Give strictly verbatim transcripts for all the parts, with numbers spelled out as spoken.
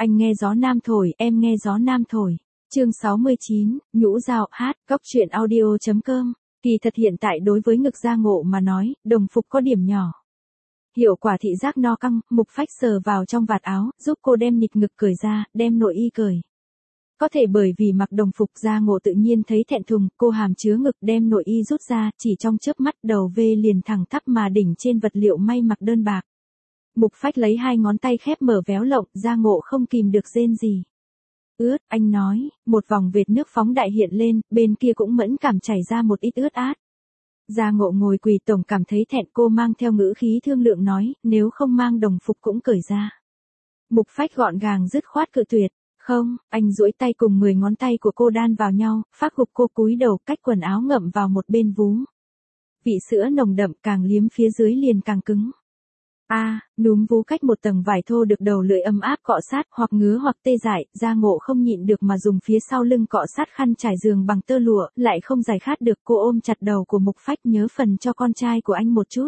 Anh nghe gió nam thổi, em nghe gió nam thổi. Chương sáu mươi chín, nhũ dao, hát, cóc truyện audio chấm com. Kỳ thật hiện tại đối với ngực Gia Ngộ mà nói, đồng phục có điểm nhỏ. Hiệu quả thị giác no căng, Mục Phách sờ vào trong vạt áo, giúp cô đem nịt ngực cởi ra, đem nội y cởi. Có thể bởi vì mặc đồng phục Gia Ngộ tự nhiên thấy thẹn thùng, cô hàm chứa ngực đem nội y rút ra, chỉ trong chớp mắt đầu vê liền thẳng thắp mà đỉnh trên vật liệu may mặc đơn bạc. Mục Phách lấy hai ngón tay khép mở véo lộng, Gia Ngộ không kìm được rên gì. Ướt, anh nói, một vòng vệt nước phóng đại hiện lên, bên kia cũng mẫn cảm chảy ra một ít ướt át. Gia Ngộ ngồi quỳ tổng cảm thấy thẹn, cô mang theo ngữ khí thương lượng nói, nếu không mang đồng phục cũng cởi ra. Mục Phách gọn gàng dứt khoát cự tuyệt, không, anh duỗi tay cùng mười ngón tay của cô đan vào nhau, phát gục cô cúi đầu cách quần áo ngậm vào một bên vú. Vị sữa nồng đậm càng liếm phía dưới liền càng cứng. A, à, núm vú cách một tầng vải thô được đầu lưỡi ấm áp cọ sát hoặc ngứa hoặc tê dại, Gia Ngộ không nhịn được mà dùng phía sau lưng cọ sát khăn trải giường bằng tơ lụa, lại không giải khát được, cô ôm chặt đầu của Mục Phách nhớ phần cho con trai của anh một chút.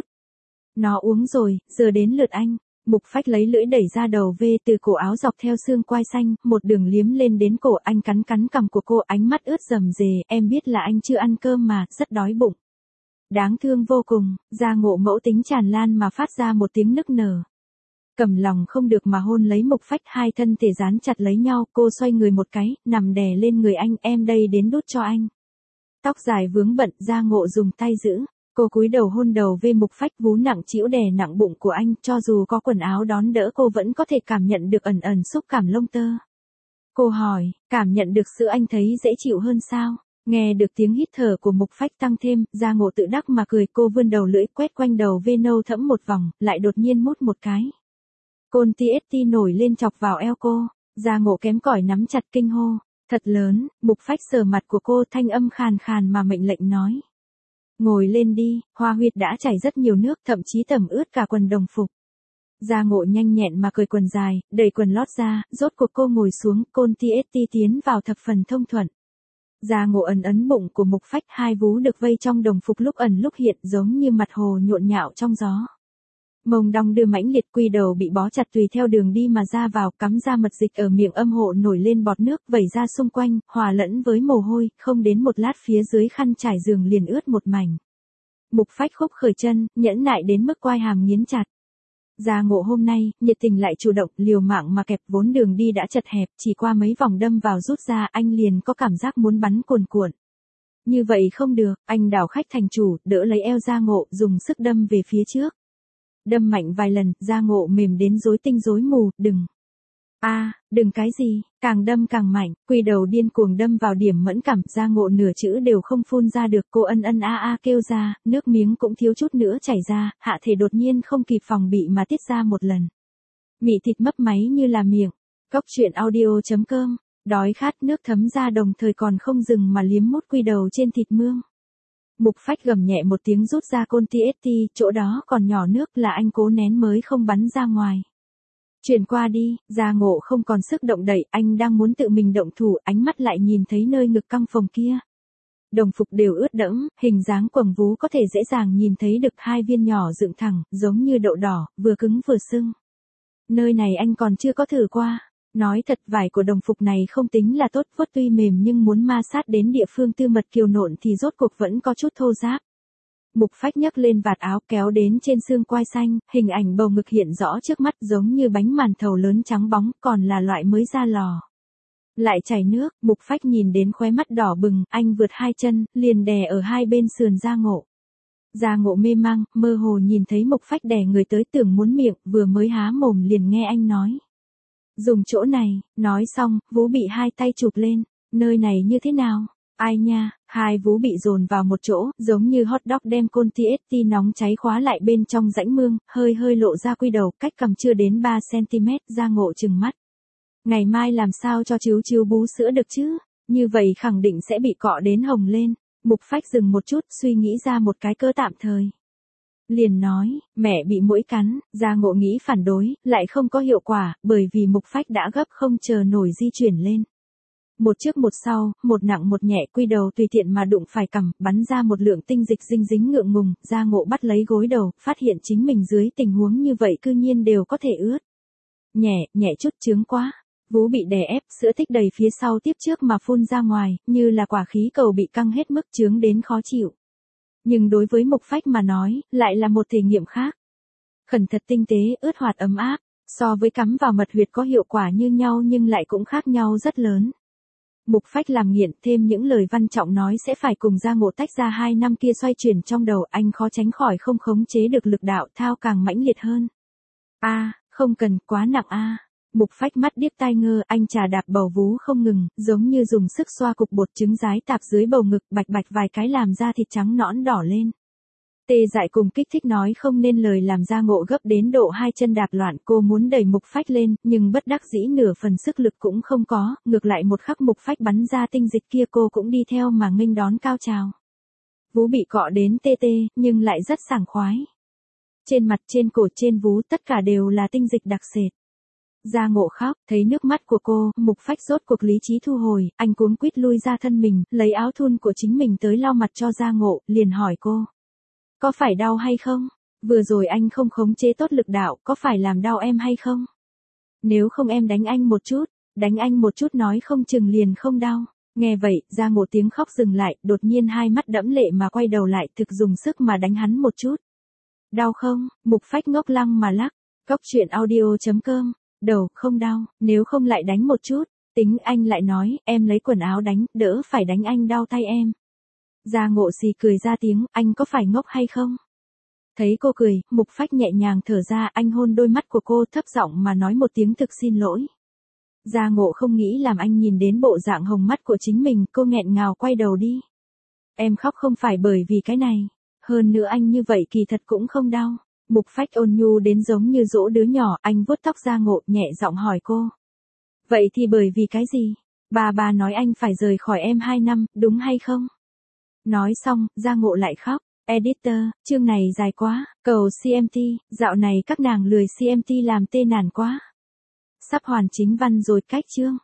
Nó uống rồi, giờ đến lượt anh. Mục Phách lấy lưỡi đẩy ra đầu vê từ cổ áo dọc theo xương quai xanh, một đường liếm lên đến cổ, anh cắn cắn cằm của cô, ánh mắt ướt rầm rề, em biết là anh chưa ăn cơm mà, rất đói bụng. Đáng thương vô cùng, Gia Ngộ mẫu tính tràn lan mà phát ra một tiếng nức nở. Cầm lòng không được mà hôn lấy Mục Phách, hai thân thể dán chặt lấy nhau, cô xoay người một cái, nằm đè lên người anh, em đây đến đút cho anh. Tóc dài vướng bận, Gia Ngộ dùng tay giữ, cô cúi đầu hôn đầu về Mục Phách, vú nặng trĩu đè nặng bụng của anh, cho dù có quần áo đón đỡ cô vẫn có thể cảm nhận được ẩn ẩn xúc cảm lông tơ. Cô hỏi, cảm nhận được sữa anh thấy dễ chịu hơn sao? Nghe được tiếng hít thở của Mục Phách tăng thêm, Gia Ngộ tự đắc mà cười, cô vươn đầu lưỡi quét quanh đầu vê nâu thẫm một vòng, lại đột nhiên mút một cái. Côn ti ét ti nổi lên chọc vào eo cô, Gia Ngộ kém cỏi nắm chặt kinh hô, thật lớn, Mục Phách sờ mặt của cô, thanh âm khàn khàn mà mệnh lệnh nói. Ngồi lên đi, hoa huyệt đã chảy rất nhiều nước, thậm chí tẩm ướt cả quần đồng phục. Gia Ngộ nhanh nhẹn mà cởi quần dài, đẩy quần lót ra, rốt cuộc cô ngồi xuống, Côn ti ét ti tiến vào thập phần thông thuận. Gia Ngộ ấn ấn bụng của Mục Phách, hai vú được vây trong đồng phục lúc ẩn lúc hiện, giống như mặt hồ nhộn nhạo trong gió. Mông đong đưa mãnh liệt, quy đầu bị bó chặt tùy theo đường đi mà ra vào, cắm ra mật dịch ở miệng âm hộ nổi lên bọt nước vẩy ra xung quanh, hòa lẫn với mồ hôi, không đến một lát phía dưới khăn trải giường liền ướt một mảnh. Mục Phách khúc khởi chân, nhẫn nại đến mức quai hàm nghiến chặt. Gia Ngộ hôm nay, nhiệt tình lại chủ động, liều mạng mà kẹp, vốn đường đi đã chật hẹp, chỉ qua mấy vòng đâm vào rút ra, anh liền có cảm giác muốn bắn cuồn cuộn. Như vậy không được, anh đảo khách thành chủ, đỡ lấy eo Gia Ngộ, dùng sức đâm về phía trước. Đâm mạnh vài lần, Gia Ngộ mềm đến rối tinh rối mù, đừng. A, à, đừng cái gì, càng đâm càng mạnh, quy đầu điên cuồng đâm vào điểm mẫn cảm, Gia Ngộ nửa chữ đều không phun ra được, cô ân ân a a kêu ra, nước miếng cũng thiếu chút nữa chảy ra, hạ thể đột nhiên không kịp phòng bị mà tiết ra một lần. Mị thịt mấp máy như là miệng, cóc truyện audio chấm com, đói khát nước thấm ra đồng thời còn không dừng mà liếm mút quy đầu trên thịt mương. Mục Phách gầm nhẹ một tiếng rút ra Côn ti ét ti, chỗ đó còn nhỏ nước là anh cố nén mới không bắn ra ngoài. Chuyển qua đi, Gia Ngộ không còn sức động đậy, anh đang muốn tự mình động thủ, ánh mắt lại nhìn thấy nơi ngực căng phồng kia. Đồng phục đều ướt đẫm, hình dáng quầng vú có thể dễ dàng nhìn thấy được hai viên nhỏ dựng thẳng, giống như đậu đỏ, vừa cứng vừa sưng. Nơi này anh còn chưa có thử qua. Nói thật, vải của đồng phục này không tính là tốt, vuốt tuy mềm nhưng muốn ma sát đến địa phương tư mật kiều nộn thì rốt cuộc vẫn có chút thô ráp. Mục Phách nhấc lên vạt áo kéo đến trên xương quai xanh, hình ảnh bầu ngực hiện rõ trước mắt giống như bánh màn thầu lớn trắng bóng, còn là loại mới ra lò. Lại chảy nước, Mục Phách nhìn đến khóe mắt đỏ bừng, anh vượt hai chân, liền đè ở hai bên sườn Gia Ngộ. Gia Ngộ mê mang, mơ hồ nhìn thấy Mục Phách đè người tới tưởng muốn miệng, vừa mới há mồm liền nghe anh nói. Dùng chỗ này, nói xong, vú bị hai tay chụp lên, nơi này như thế nào? Ai nha, hai vú bị dồn vào một chỗ, giống như hot dog đem Côn ti ét ti nóng cháy khóa lại bên trong rãnh mương, hơi hơi lộ ra quy đầu, cách cầm chưa đến ba xăng ti mét, Gia Ngộ trừng mắt. Ngày mai làm sao cho chíu chíu bú sữa được chứ? Như vậy khẳng định sẽ bị cọ đến hồng lên. Mục Phách dừng một chút, suy nghĩ ra một cái cớ tạm thời. Liền nói, mẹ bị muỗi cắn, Gia Ngộ nghĩ phản đối, lại không có hiệu quả, bởi vì Mục Phách đã gấp không chờ nổi di chuyển lên. Một trước một sau, một nặng một nhẹ, quy đầu tùy tiện mà đụng phải cằm, bắn ra một lượng tinh dịch dinh dính ngượng ngùng, Gia Ngộ bắt lấy gối đầu, phát hiện chính mình dưới tình huống như vậy cư nhiên đều có thể ướt. Nhẹ, nhẹ chút chướng quá. Vú bị đè ép, sữa tích đầy phía sau tiếp trước mà phun ra ngoài, như là quả khí cầu bị căng hết mức chướng đến khó chịu. Nhưng đối với Mục Phách mà nói, lại là một thể nghiệm khác. Khẩn thật tinh tế, ướt hoạt ấm áp, so với cắm vào mật huyệt có hiệu quả như nhau nhưng lại cũng khác nhau rất lớn. Mục Phách làm nghiện, thêm những lời Văn Trọng nói sẽ phải cùng Gia Ngộ tách ra hai năm kia xoay chuyển trong đầu, anh khó tránh khỏi không khống chế được lực đạo thao càng mãnh liệt hơn. A, không cần, quá nặng a. Mục Phách mắt điếc tai ngơ, anh chà đạp bầu vú không ngừng, giống như dùng sức xoa cục bột trứng rái tạp dưới bầu ngực, bạch bạch vài cái làm da thịt trắng nõn đỏ lên. Tê dại cùng kích thích nói không nên lời làm Gia Ngộ gấp đến độ hai chân đạp loạn, cô muốn đẩy Mục Phách lên, nhưng bất đắc dĩ nửa phần sức lực cũng không có, ngược lại một khắc Mục Phách bắn ra tinh dịch kia cô cũng đi theo mà nghênh đón cao trào. Vú bị cọ đến tê tê, nhưng lại rất sảng khoái. Trên mặt, trên cổ, trên vú tất cả đều là tinh dịch đặc sệt. Gia Ngộ khóc, thấy nước mắt của cô, Mục Phách rốt cuộc lý trí thu hồi, anh cuống quýt lui ra thân mình, lấy áo thun của chính mình tới lau mặt cho Gia Ngộ, liền hỏi cô. Có phải đau hay không? Vừa rồi anh không khống chế tốt lực đạo, có phải làm đau em hay không? Nếu không em đánh anh một chút, đánh anh một chút nói không chừng liền không đau. Nghe vậy, Gia Ngộ tiếng khóc dừng lại, đột nhiên hai mắt đẫm lệ mà quay đầu lại, thực dùng sức mà đánh hắn một chút. Đau không? Mục Phách ngốc lăng mà lắc. Cóc truyện audio chấm com. Đầu, không đau, nếu không lại đánh một chút. Tính anh lại nói, em lấy quần áo đánh, đỡ phải đánh anh đau tay em. Gia Ngộ xì cười ra tiếng, anh có phải ngốc hay không? Thấy cô cười, Mục Phách nhẹ nhàng thở ra, anh hôn đôi mắt của cô thấp giọng mà nói một tiếng thực xin lỗi. Gia Ngộ không nghĩ làm anh nhìn đến bộ dạng hồng mắt của chính mình, cô nghẹn ngào quay đầu đi. Em khóc không phải bởi vì cái này, hơn nữa anh như vậy kỳ thật cũng không đau. Mục Phách ôn nhu đến giống như dỗ đứa nhỏ, anh vuốt tóc Gia Ngộ, nhẹ giọng hỏi cô. Vậy thì bởi vì cái gì? Bà bà nói anh phải rời khỏi em hai năm, đúng hay không? Nói xong, Gia Ngộ lại khóc. Editor, chương này dài quá, cầu xê em tê, dạo này các nàng lười xê em tê làm tê nản quá. Sắp hoàn chính văn rồi cách chương.